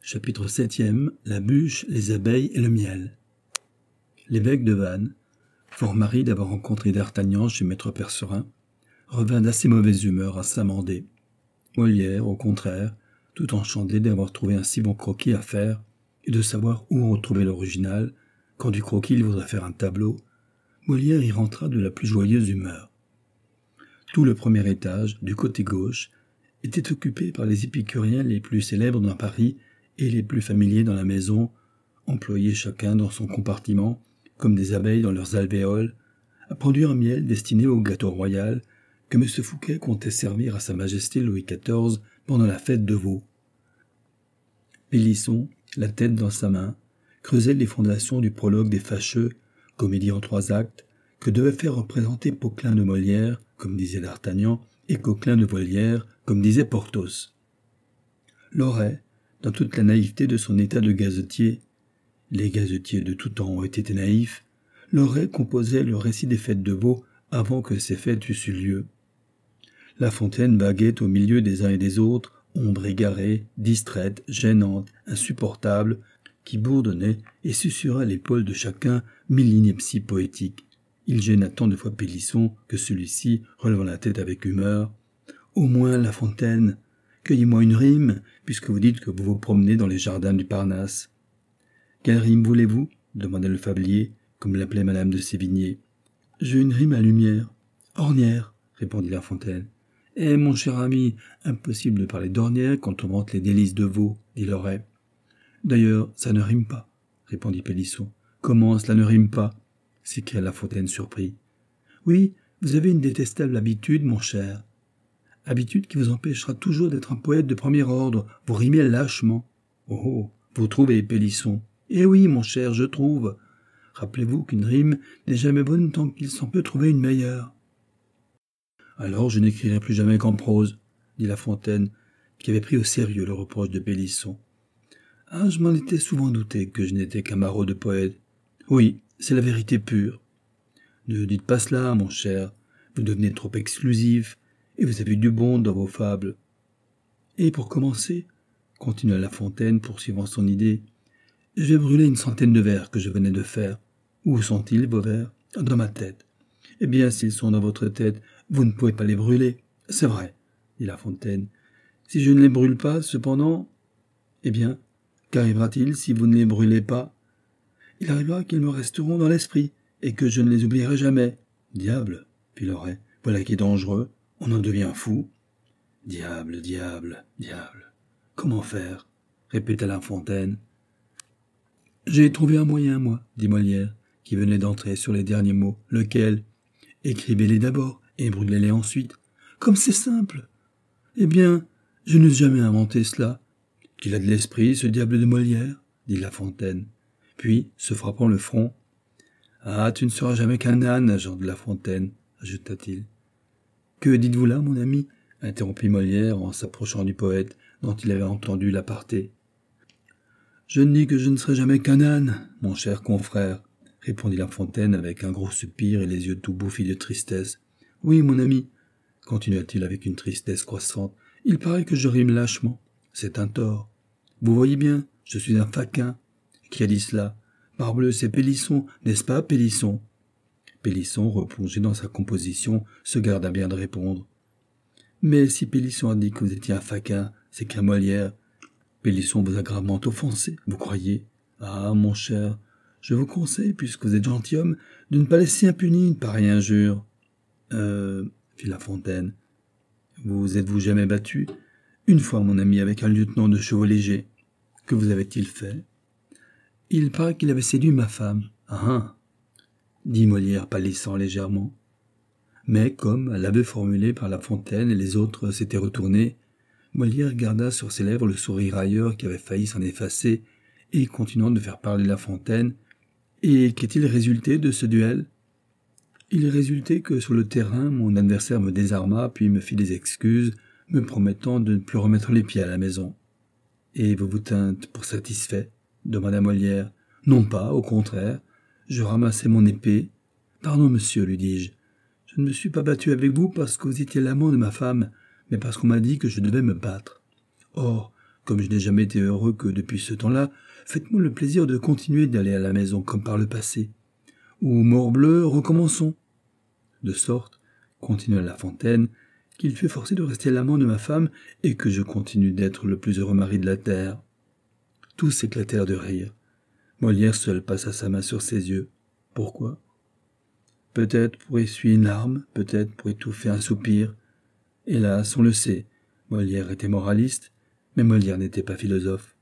Chapitre 7e. La bûche, les abeilles et le miel. L'évêque de Vannes, fort marri d'avoir rencontré d'Artagnan chez maître Percerin, revint d'assez mauvaise humeur à s'amender. Molière, au contraire, tout enchanté d'avoir trouvé un si bon croquis à faire et de savoir où retrouver l'original, quand du croquis il voudrait faire un tableau, Molière y rentra de la plus joyeuse humeur. Tout le premier étage, du côté gauche, était occupé par les épicuriens les plus célèbres dans Paris et les plus familiers dans la maison, employés chacun dans son compartiment, comme des abeilles dans leurs alvéoles, à produire un miel destiné au gâteau royal que M. Fouquet comptait servir à Sa Majesté Louis XIV pendant la fête de Vaux. Pélisson, la tête dans sa main, creusait les fondations du prologue des Fâcheux, comédie en 3 actes, que devait faire représenter Poquelin de Molière, comme disait d'Artagnan, et Coquelin de Molière, comme disait Porthos. Loret, dans toute la naïveté de son état de gazetier, les gazetiers de tout temps ont été naïfs, Loret composait le récit des fêtes de Vaux avant que ces fêtes eussent eu lieu. La Fontaine vaguait au milieu des uns et des autres, ombre égarée, distraite, gênante, insupportable, qui bourdonnait et susurra à l'épaule de chacun 1000 inepties poétiques. Il gêna tant de fois Pélisson que celui-ci, relevant la tête avec humeur, « Au moins, La Fontaine, cueillez-moi une rime, puisque vous dites que vous vous promenez dans les jardins du Parnasse. »« Quelle rime voulez-vous » demanda le fablier, comme l'appelait madame de Sévigné. « J'ai une rime à lumière. »« Ornière, » répondit La Fontaine. « Eh, mon cher ami, impossible de parler d'ornière quand on vante les délices de Vaux, dit Loret. »« D'ailleurs, ça ne rime pas, » répondit Pélisson. « Comment cela ne rime pas » s'écria La Fontaine surpris. « Oui, vous avez une détestable habitude, mon cher. Habitude qui vous empêchera toujours d'être un poète de premier ordre. Vous rimez lâchement. »« Oh, vous trouvez, Pélisson ?»« Eh oui, mon cher, je trouve. Rappelez-vous qu'une rime n'est jamais bonne tant qu'il s'en peut trouver une meilleure. »« Alors je n'écrirai plus jamais qu'en prose, » dit La Fontaine, qui avait pris au sérieux le reproche de Pélisson. « Ah, je m'en étais souvent douté que je n'étais qu'un maraud de poète. Oui, c'est la vérité pure. Ne dites pas cela, mon cher, vous devenez trop exclusif, et vous avez du bon dans vos fables. Et pour commencer, continua La Fontaine, poursuivant son idée, je vais brûler une 100 de vers que je venais de faire. Où sont-ils, vos vers ? Dans ma tête. Eh bien, s'ils sont dans votre tête, vous ne pouvez pas les brûler. C'est vrai, dit La Fontaine. Si je ne les brûle pas, cependant, eh bien, qu'arrivera-t-il si vous ne les brûlez pas ? Il arrivera qu'ils me resteront dans l'esprit, et que je ne les oublierai jamais. Diable, fit Loret, voilà qui est dangereux, on en devient fou. Diable, diable, diable. Comment faire ? Répéta La Fontaine. J'ai trouvé un moyen, moi, dit Molière, qui venait d'entrer sur les derniers mots. Lequel ? Écrivez-les d'abord, et brûlez-les ensuite. Comme c'est simple. Eh bien, je n'ai jamais inventé cela. Qu'il a de l'esprit, ce diable de Molière, dit La Fontaine. Puis, se frappant le front, « Ah, tu ne seras jamais qu'un âne, Jean de La Fontaine, » ajouta-t-il. « Que dites-vous là, mon ami » interrompit Molière en s'approchant du poète, dont il avait entendu l'aparté. « Je ne dis que je ne serai jamais qu'un âne, mon cher confrère, » répondit La Fontaine avec un gros soupir et les yeux tout bouffis de tristesse. « Oui, mon ami, » continua-t-il avec une tristesse croissante, « il paraît que je rime lâchement. C'est un tort. Vous voyez bien, je suis un faquin. Qui a dit cela ? Parbleu, c'est Pélisson, n'est-ce pas, Pélisson ?» Pélisson, replongé dans sa composition, se garda bien de répondre. « Mais si Pélisson a dit que vous étiez un faquin, c'est qu'un Molière. Pélisson vous a gravement offensé, vous croyez ? Ah, mon cher, je vous conseille, puisque vous êtes gentilhomme, de ne pas laisser impunie une pareille injure. » fit La Fontaine. « Vous êtes-vous jamais battu ? » ?»« Une fois, mon ami, avec un lieutenant de chevau léger. »« Que vous avait-il fait ? » ?»« Il paraît qu'il avait séduit ma femme. »« Ah !» dit Molière pâlissant légèrement. Mais comme, à l'aveu formulé par La Fontaine et les autres s'étaient retournés, Molière garda sur ses lèvres le sourire railleur qui avait failli s'en effacer, et continuant de faire parler La Fontaine, « Et qu'est-il résulté de ce duel ? » ?»« Il est résulté que sur le terrain, mon adversaire me désarma, puis me fit des excuses, me promettant de ne plus remettre les pieds à la maison. »« Et vous vous tîntes pour satisfait ? » demanda Molière. « Non pas, au contraire. Je ramassai mon épée. « Pardon, monsieur, lui dis-je. Je ne me suis pas battu avec vous parce que vous étiez l'amant de ma femme, mais parce qu'on m'a dit que je devais me battre. Or, Comme je n'ai jamais été heureux que depuis ce temps-là, faites-moi le plaisir de continuer d'aller à la maison comme par le passé. Ou, morbleu, recommençons. De sorte, continua La Fontaine, qu'il fut forcé de rester l'amant de ma femme et que je continue d'être le plus heureux mari de la terre. Tous éclatèrent de rire. Molière seul passa sa main sur ses yeux. Pourquoi? Peut-être pour essuyer une larme, peut-être pour étouffer un soupir. Hélas, on le sait, Molière était moraliste, mais Molière n'était pas philosophe.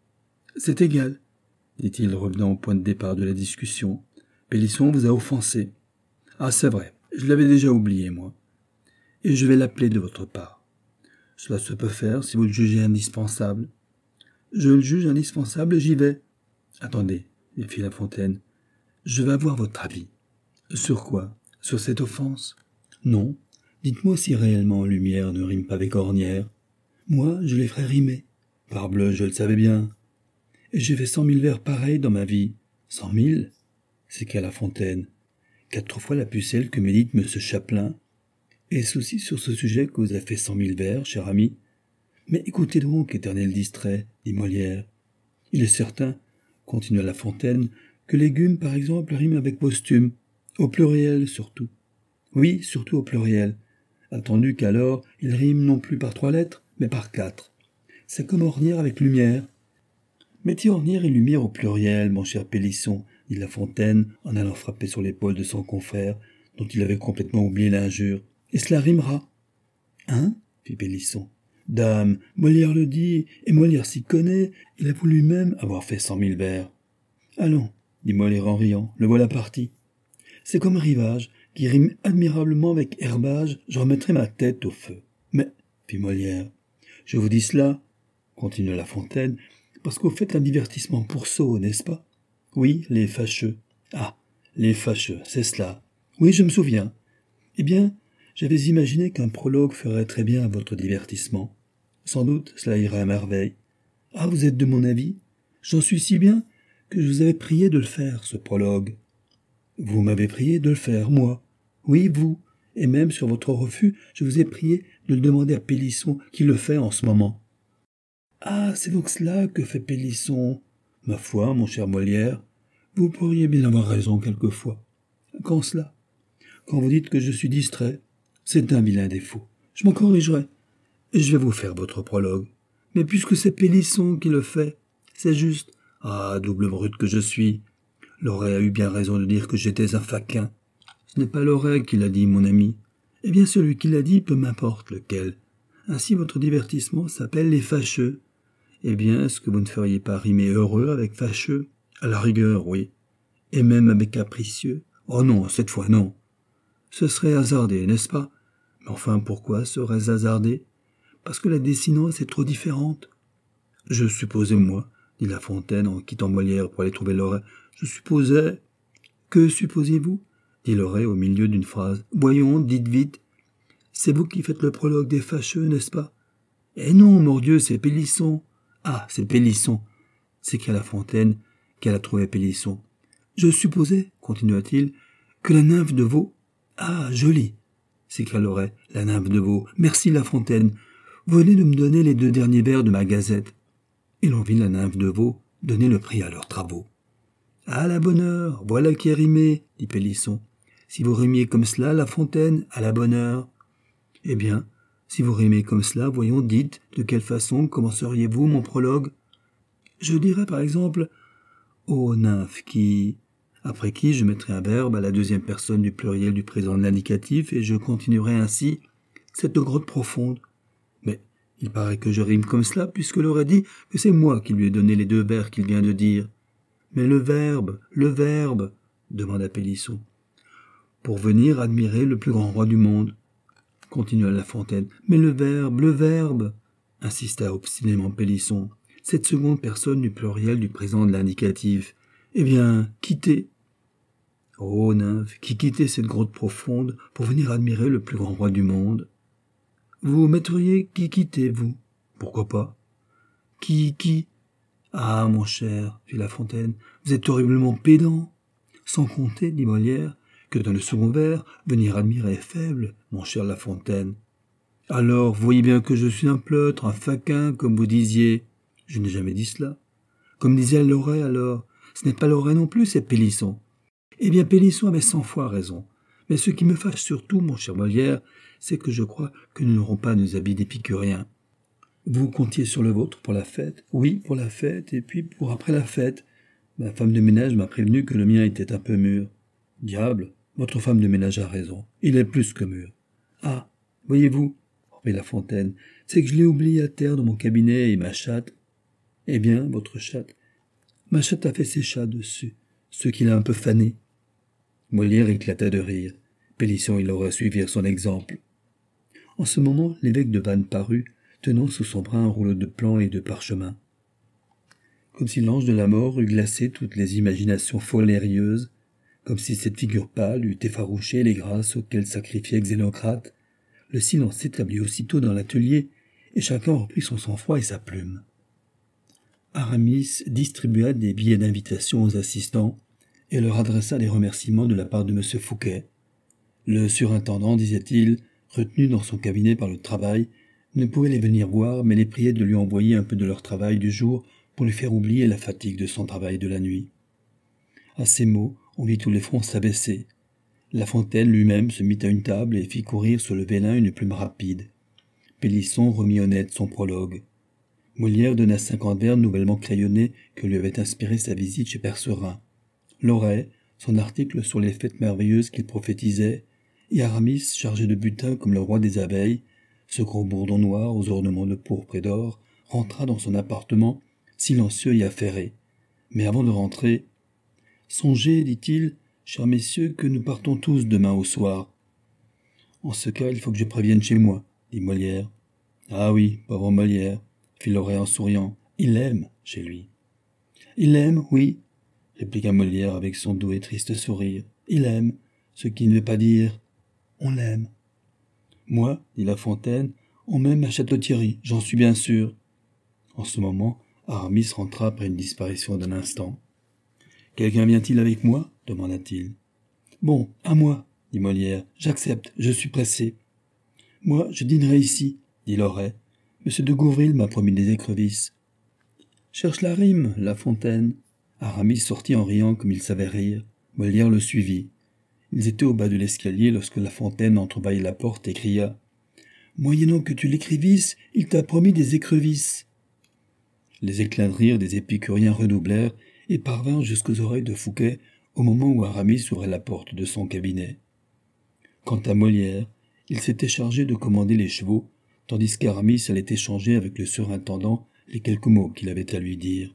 C'est égal, dit-il, revenant au point de départ de la discussion. Pélisson vous a offensé. Ah, c'est vrai, je l'avais déjà oublié, moi. Et je vais l'appeler de votre part. Cela se peut faire si vous le jugez indispensable. Je le juge indispensable, j'y vais. Attendez, fit La Fontaine, je veux avoir votre avis. Sur quoi? Sur cette offense? Non. Dites-moi si réellement lumière ne rime pas avec ornière. Moi, je les ferais rimer. Parbleu, je le savais bien. Et j'ai fait 100 000 vers pareils dans ma vie. 100 000? s'écria La Fontaine. 4 fois la pucelle que médite monsieur Chaplin. Est-ce aussi sur ce sujet que vous avez fait 100 000 vers, cher ami? Mais écoutez donc, éternel distrait, dit Molière. Il est certain, continua La Fontaine, que légumes, par exemple, riment avec posthume, au pluriel surtout. Oui, surtout au pluriel, attendu qu'alors il rime non plus par 3 lettres, mais par 4. C'est comme ornière avec lumière. Mettez ornière et lumière au pluriel, mon cher Pélisson, dit La Fontaine, en allant frapper sur l'épaule de son confrère, dont il avait complètement oublié l'injure. Et cela rimera. Hein? fit Pélisson. Dame, Molière le dit, et Molière s'y connaît, il avoue lui-même avoir fait 100 000 vers. Allons, dit Molière en riant, le voilà parti. C'est comme rivage, qui rime admirablement avec herbage, je remettrai ma tête au feu. Mais, fit Molière, je vous dis cela, continua La Fontaine, parce que vous faites un divertissement pour sots, n'est-ce pas? Oui, les fâcheux. Ah, les fâcheux, c'est cela. Oui, je me souviens. Eh bien, j'avais imaginé qu'un prologue ferait très bien à votre divertissement. Sans doute, cela irait à merveille. Ah, vous êtes de mon avis? J'en suis si bien que je vous avais prié de le faire, ce prologue. Vous m'avez prié de le faire, moi. Oui, vous. Et même sur votre refus, je vous ai prié de le demander à Pélisson, qui le fait en ce moment. Ah, c'est donc cela que fait Pélisson. Ma foi, mon cher Molière, vous pourriez bien avoir raison quelquefois. Quand cela? Quand vous dites que je suis distrait, c'est un vilain défaut. Je m'en corrigerai. Et je vais vous faire votre prologue. Mais puisque c'est Pélisson qui le fait, c'est juste. Ah, double brute que je suis. Loret a eu bien raison de dire que j'étais un faquin. Ce n'est pas Loret qui l'a dit, mon ami. Eh bien, celui qui l'a dit, peu m'importe lequel. Ainsi, votre divertissement s'appelle les fâcheux. Eh bien, est-ce que vous ne feriez pas rimer heureux avec fâcheux? À la rigueur, oui. Et même avec capricieux? Oh non, cette fois non. Ce serait hasardé, n'est-ce pas? Mais enfin, pourquoi serait-ce hasardé? Parce que la désinence est trop différente. Je supposais, moi, dit La Fontaine en quittant Molière pour aller trouver Loret. Je supposais... Que supposez-vous? Dit Loret au milieu d'une phrase. Voyons, dites vite. C'est vous qui faites le prologue des fâcheux, n'est-ce pas? Eh non, mordieu, c'est Pélisson. Ah, c'est Pélisson, s'écria La Fontaine, qu'elle a trouvé Pélisson. Je supposais, continua-t-il, que la nymphe de Vaux... Ah, joli, s'écria Loret, la nymphe de Vaux. Merci, La Fontaine. Venez de me donner les 2 derniers vers de ma gazette. Et l'on vit la nymphe de Vaux donner le prix à leurs travaux. À la bonne heure, voilà qui est rimé, dit Pélisson. Si vous rimiez comme cela, La Fontaine, à la bonne heure. Eh bien, si vous rimez comme cela, voyons, dites, de quelle façon commenceriez-vous mon prologue? Je dirais par exemple, ô nymphe qui... Après qui je mettrai un verbe à la 2e personne du pluriel du présent de l'indicatif et je continuerai ainsi cette grotte profonde. Mais il paraît que je rime comme cela puisque l'aurait dit que c'est moi qui lui ai donné les 2 vers qu'il vient de dire. Mais le verbe, demanda Pélisson. Pour venir admirer le plus grand roi du monde, continua La Fontaine. Mais le verbe, insista obstinément Pélisson. Cette seconde personne du pluriel du présent de l'indicatif. Eh bien, quitter. Oh, nymphe, qui quittait cette grotte profonde pour venir admirer le plus grand roi du monde? Vous mettriez qui quitter, vous? Pourquoi pas? Qui? Ah, mon cher, fit La Fontaine, vous êtes horriblement pédant. Sans compter, dit Molière, que dans le second vers, venir admirer est faible, mon cher La Fontaine. Alors, vous voyez bien que je suis un pleutre, un faquin, comme vous disiez. Je n'ai jamais dit cela. Comme disait Loret alors, ce n'est pas Loret non plus, c'est Pélisson. Eh bien, Pélisson avait 100 fois raison. Mais ce qui me fâche surtout, mon cher Molière, c'est que je crois que nous n'aurons pas nos habits d'épicuriens. Vous comptiez sur le vôtre pour la fête? Oui, pour la fête, et puis pour après la fête. Ma femme de ménage m'a prévenu que le mien était un peu mûr. Diable, votre femme de ménage a raison. Il est plus que mûr. Ah, voyez-vous, reprit La Fontaine, c'est que je l'ai oublié à terre dans mon cabinet et ma chatte. Eh bien, votre chatte. Ma chatte a fait ses chats dessus, ce qui l'a un peu fané. Molière éclata de rire. Pélisson, il aurait suivi son exemple. En ce moment, l'évêque de Vannes parut, tenant sous son bras un rouleau de plans et de parchemin. Comme si l'ange de la mort eût glacé toutes les imaginations folérieuses, comme si cette figure pâle eût effarouché les grâces auxquelles sacrifiait Xénocrate, le silence s'établit aussitôt dans l'atelier, et chacun reprit son sang-froid et sa plume. Aramis distribua des billets d'invitation aux assistants, et leur adressa des remerciements de la part de M. Fouquet. Le surintendant, disait-il, retenu dans son cabinet par le travail, ne pouvait les venir voir, mais les priait de lui envoyer un peu de leur travail du jour pour lui faire oublier la fatigue de son travail de la nuit. À ces mots, on vit tous les fronts s'abaisser. La Fontaine lui-même se mit à une table et fit courir sur le vélin une plume rapide. Pélisson remit au net son prologue. Molière donna 50 vers nouvellement crayonnés que lui avait inspiré sa visite chez Percerin. Loret, son article sur les fêtes merveilleuses qu'il prophétisait, et Aramis, chargé de butin comme le roi des abeilles, ce gros bourdon noir aux ornements de pourpre et d'or, rentra dans son appartement, silencieux et affairé. Mais avant de rentrer, « Songez, dit-il, chers messieurs, que nous partons tous demain au soir. »« En ce cas, il faut que je prévienne chez moi, » dit Molière. « Ah oui, pauvre Molière, » fit Loret en souriant, « il aime chez lui. »« Il aime, oui, » répliqua Molière avec son doux et triste sourire. « Il aime, ce qui ne veut pas dire on l'aime. »« Moi, dit La Fontaine, on m'aime à Château-Thierry, j'en suis bien sûr. » En ce moment, Aramis rentra après une disparition d'un instant. « Quelqu'un vient-il avec moi ?» demanda-t-il. « Bon, à moi, dit Molière, j'accepte, je suis pressé. »« Moi, je dînerai ici, dit Loret. Monsieur de Gouvril m'a promis des écrevisses. »« Cherche la rime, La Fontaine. » Aramis sortit en riant comme il savait rire. Molière le suivit. Ils étaient au bas de l'escalier lorsque La Fontaine entrebâilla la porte et cria « Moyennant que tu l'écrivisses, il t'a promis des écrevisses. » Les éclats de rire des épicuriens redoublèrent et parvinrent jusqu'aux oreilles de Fouquet au moment où Aramis ouvrait la porte de son cabinet. Quant à Molière, il s'était chargé de commander les chevaux, tandis qu'Aramis allait échanger avec le surintendant les quelques mots qu'il avait à lui dire.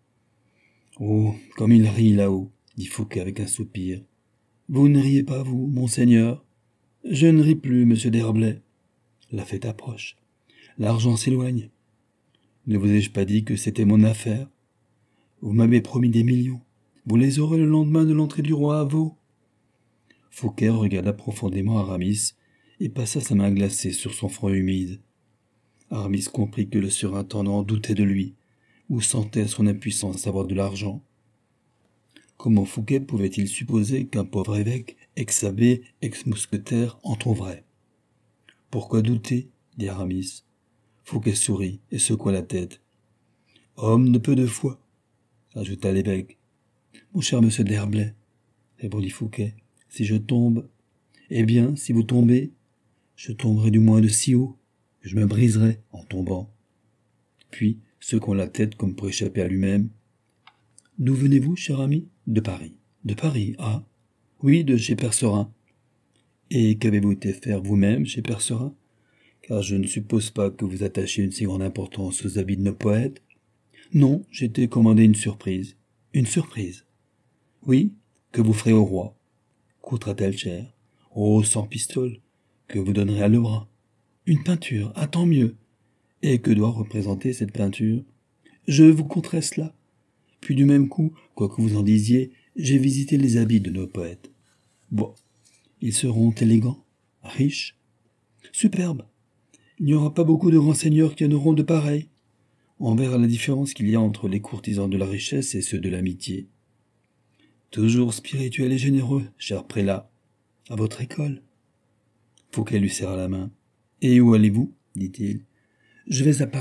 « Oh, comme il rit là-haut, dit Fouquet avec un soupir. Vous ne riez pas, vous, monseigneur? Je ne ris plus, monsieur d'Herblay. La fête approche. L'argent s'éloigne. Ne vous ai-je pas dit que c'était mon affaire? Vous m'avez promis des millions. Vous les aurez le lendemain de l'entrée du roi à Vaux. » Fouquet regarda profondément Aramis et passa sa main glacée sur son front humide. Aramis comprit que le surintendant doutait de lui, ou sentait son impuissance à avoir de l'argent. Comment Fouquet pouvait-il supposer qu'un pauvre évêque, ex-abbé, ex-mousquetaire, en trouverait? « Pourquoi douter ?» dit Aramis. Fouquet sourit et secoua la tête. « Homme de peu de foi, » ajouta l'évêque. « Mon cher monsieur d'Herblay, » répondit Fouquet, « si je tombe, eh bien, si vous tombez, je tomberai du moins de si haut que je me briserai en tombant. » Puis, secouant la tête comme pour échapper à lui-même, « D'où venez-vous, cher ami ? » ?»« De Paris. »« De Paris, ah ? » ?»« Oui, de chez Percerin. »« Et qu'avez-vous été faire vous-même chez Percerin ? Car je ne suppose pas que vous attachiez une si grande importance aux habits de nos poètes. »« Non, j'étais commandé une surprise. »« Une surprise ? » ?»« Oui, que vous ferez au roi. »« Coûtera-t-elle cher ? » ?»« Oh, 100 pistoles, que vous donnerez à Lebrun. »« Une peinture, ah tant mieux. Et que doit représenter cette peinture ? » ?»« Je vous conterai cela. Puis du même coup, quoi que vous en disiez, j'ai visité les habits de nos poètes. Bon, ils seront élégants, riches, superbes. Il n'y aura pas beaucoup de grands seigneurs qui en auront de pareils. On verra la différence qu'il y a entre les courtisans de la richesse et ceux de l'amitié. Toujours spirituel et généreux, cher prélat, à votre école. Fouquet lui serra la main. « Et où allez-vous » dit-il. « Je vais à Paris. »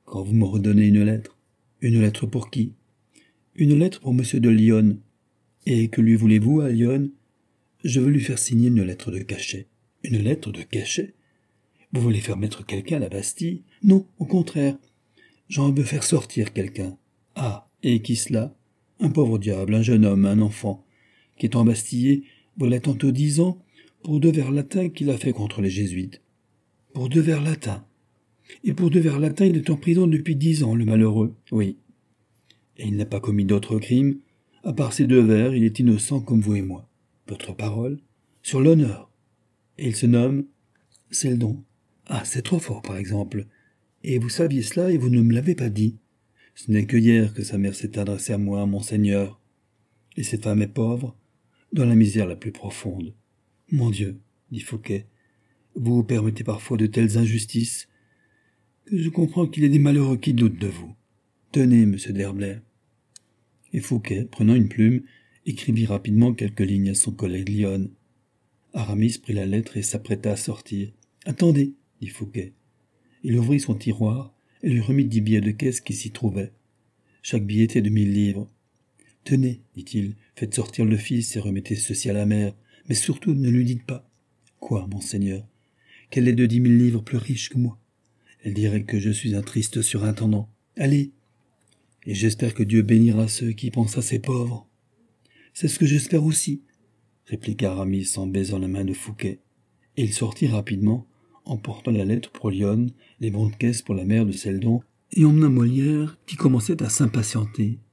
quand vous me redonnez une lettre. Une lettre pour qui? Une lettre pour monsieur de Lyonne. Et que lui voulez-vous à Lyon? Je veux lui faire signer une lettre de cachet. Une lettre de cachet? Vous voulez faire mettre quelqu'un à la Bastille? Non, au contraire. J'en veux faire sortir quelqu'un. Ah, et qui cela? Un pauvre diable, un jeune homme, un enfant, qui est embastillé, voilà tantôt 10 ans, pour 2 vers latins qu'il a fait contre les jésuites. Pour 2 vers latins. Et pour 2 vers latins, il est en prison depuis 10 ans, le malheureux. Oui. Et il n'a pas commis d'autres crimes. À part ces 2 vers, il est innocent comme vous et moi. Votre parole? Sur l'honneur. Et il se nomme Seldon. Ah, c'est trop fort, par exemple. Et vous saviez cela et vous ne me l'avez pas dit. Ce n'est que hier que sa mère s'est adressée à moi, monseigneur. Et cette femme est pauvre, dans la misère la plus profonde. Mon Dieu, dit Fouquet, vous vous permettez parfois de telles injustices que je comprends qu'il y a des malheureux qui doutent de vous. Tenez, monsieur d'Herblay. Et Fouquet, prenant une plume, écrivit rapidement quelques lignes à son collègue Lyonne. Aramis prit la lettre et s'apprêta à sortir. « Attendez, dit Fouquet. Il ouvrit son tiroir et lui remit 10 billets de caisse qui s'y trouvaient. Chaque billet était de 1000 livres. « Tenez, dit-il, faites sortir le fils et remettez ceci à la mère, mais surtout ne lui dites pas. »« Quoi, monseigneur? Qu'elle est de 10 000 livres plus riche que moi. Elle dirait que je suis un triste surintendant. Allez. Et j'espère que Dieu bénira ceux qui pensent à ces pauvres. »« C'est ce que j'espère aussi, » répliqua Aramis en baisant la main de Fouquet. Et il sortit rapidement, emportant la lettre pour Lyonne, les bons de caisse pour la mère de Seldon, et emmena Molière, qui commençait à s'impatienter.